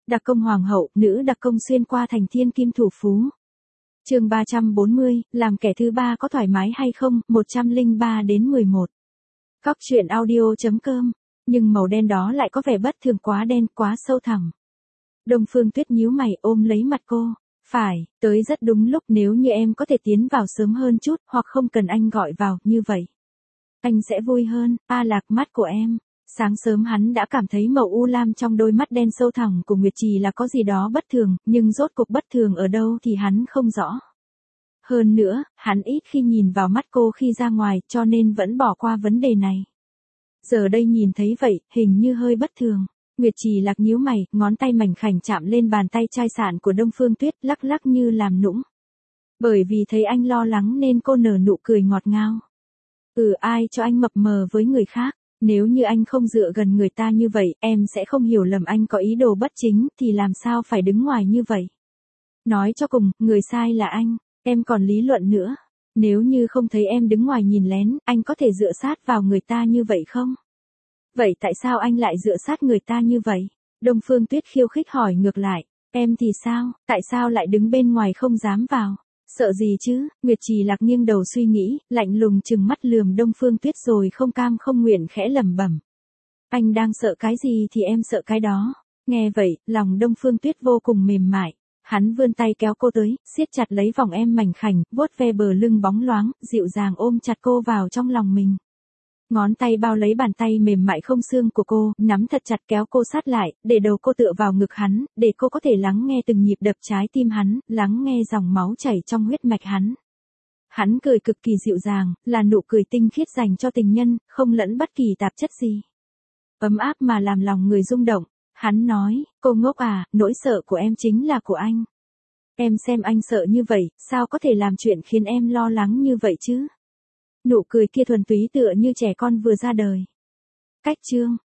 Đặc công hoàng hậu, nữ đặc công xuyên qua thành thiên kim thủ phú. Chương 340, làm kẻ thứ ba có thoải mái hay không, 103 đến 11. Góc truyện audio.com, nhưng màu đen đó lại có vẻ bất thường, quá đen, quá sâu thẳm. Đông Phương Tuyết nhíu mày ôm lấy mặt cô. Phải, tới rất đúng lúc, nếu như em có thể tiến vào sớm hơn chút, hoặc không cần anh gọi vào, như vậy anh sẽ vui hơn. A Lạc, mắt của em. Sáng sớm hắn đã cảm thấy màu u lam trong đôi mắt đen sâu thẳm của Nguyệt Trì là có gì đó bất thường, nhưng rốt cuộc bất thường ở đâu thì hắn không rõ. Hơn nữa, hắn ít khi nhìn vào mắt cô khi ra ngoài, cho nên vẫn bỏ qua vấn đề này. Giờ đây nhìn thấy vậy, hình như hơi bất thường. Nguyệt Trì Lạc nhíu mày, ngón tay mảnh khảnh chạm lên bàn tay chai sạn của Đông Phương Tuyết, lắc lắc như làm nũng. Bởi vì thấy anh lo lắng nên cô nở nụ cười ngọt ngào. Ai cho anh mập mờ với người khác? Nếu như anh không dựa gần người ta như vậy, em sẽ không hiểu lầm anh có ý đồ bất chính, thì làm sao phải đứng ngoài như vậy? Nói cho cùng, người sai là anh, em còn lý luận nữa. Nếu như không thấy em đứng ngoài nhìn lén, anh có thể dựa sát vào người ta như vậy không? Vậy tại sao anh lại dựa sát người ta như vậy? Đông Phương Tuyết khiêu khích hỏi ngược lại, em thì sao, tại sao lại đứng bên ngoài không dám vào? Sợ gì chứ? Nguyệt Trì Lạc nghiêng đầu suy nghĩ, lạnh lùng trừng mắt lườm Đông Phương Tuyết rồi không cam không nguyện khẽ lẩm bẩm. Anh đang sợ cái gì thì em sợ cái đó. Nghe vậy, lòng Đông Phương Tuyết vô cùng mềm mại. Hắn vươn tay kéo cô tới, siết chặt lấy vòng em mảnh khảnh, vuốt ve bờ lưng bóng loáng, dịu dàng ôm chặt cô vào trong lòng mình. Ngón tay bao lấy bàn tay mềm mại không xương của cô, nắm thật chặt kéo cô sát lại, để đầu cô tựa vào ngực hắn, để cô có thể lắng nghe từng nhịp đập trái tim hắn, lắng nghe dòng máu chảy trong huyết mạch hắn. Hắn cười cực kỳ dịu dàng, là nụ cười tinh khiết dành cho tình nhân, không lẫn bất kỳ tạp chất gì. Ấm áp mà làm lòng người rung động. Hắn nói, cô ngốc à, nỗi sợ của em chính là của anh. Em xem anh sợ như vậy, sao có thể làm chuyện khiến em lo lắng như vậy chứ? Nụ cười kia thuần túy tựa như trẻ con vừa ra đời. Cách chương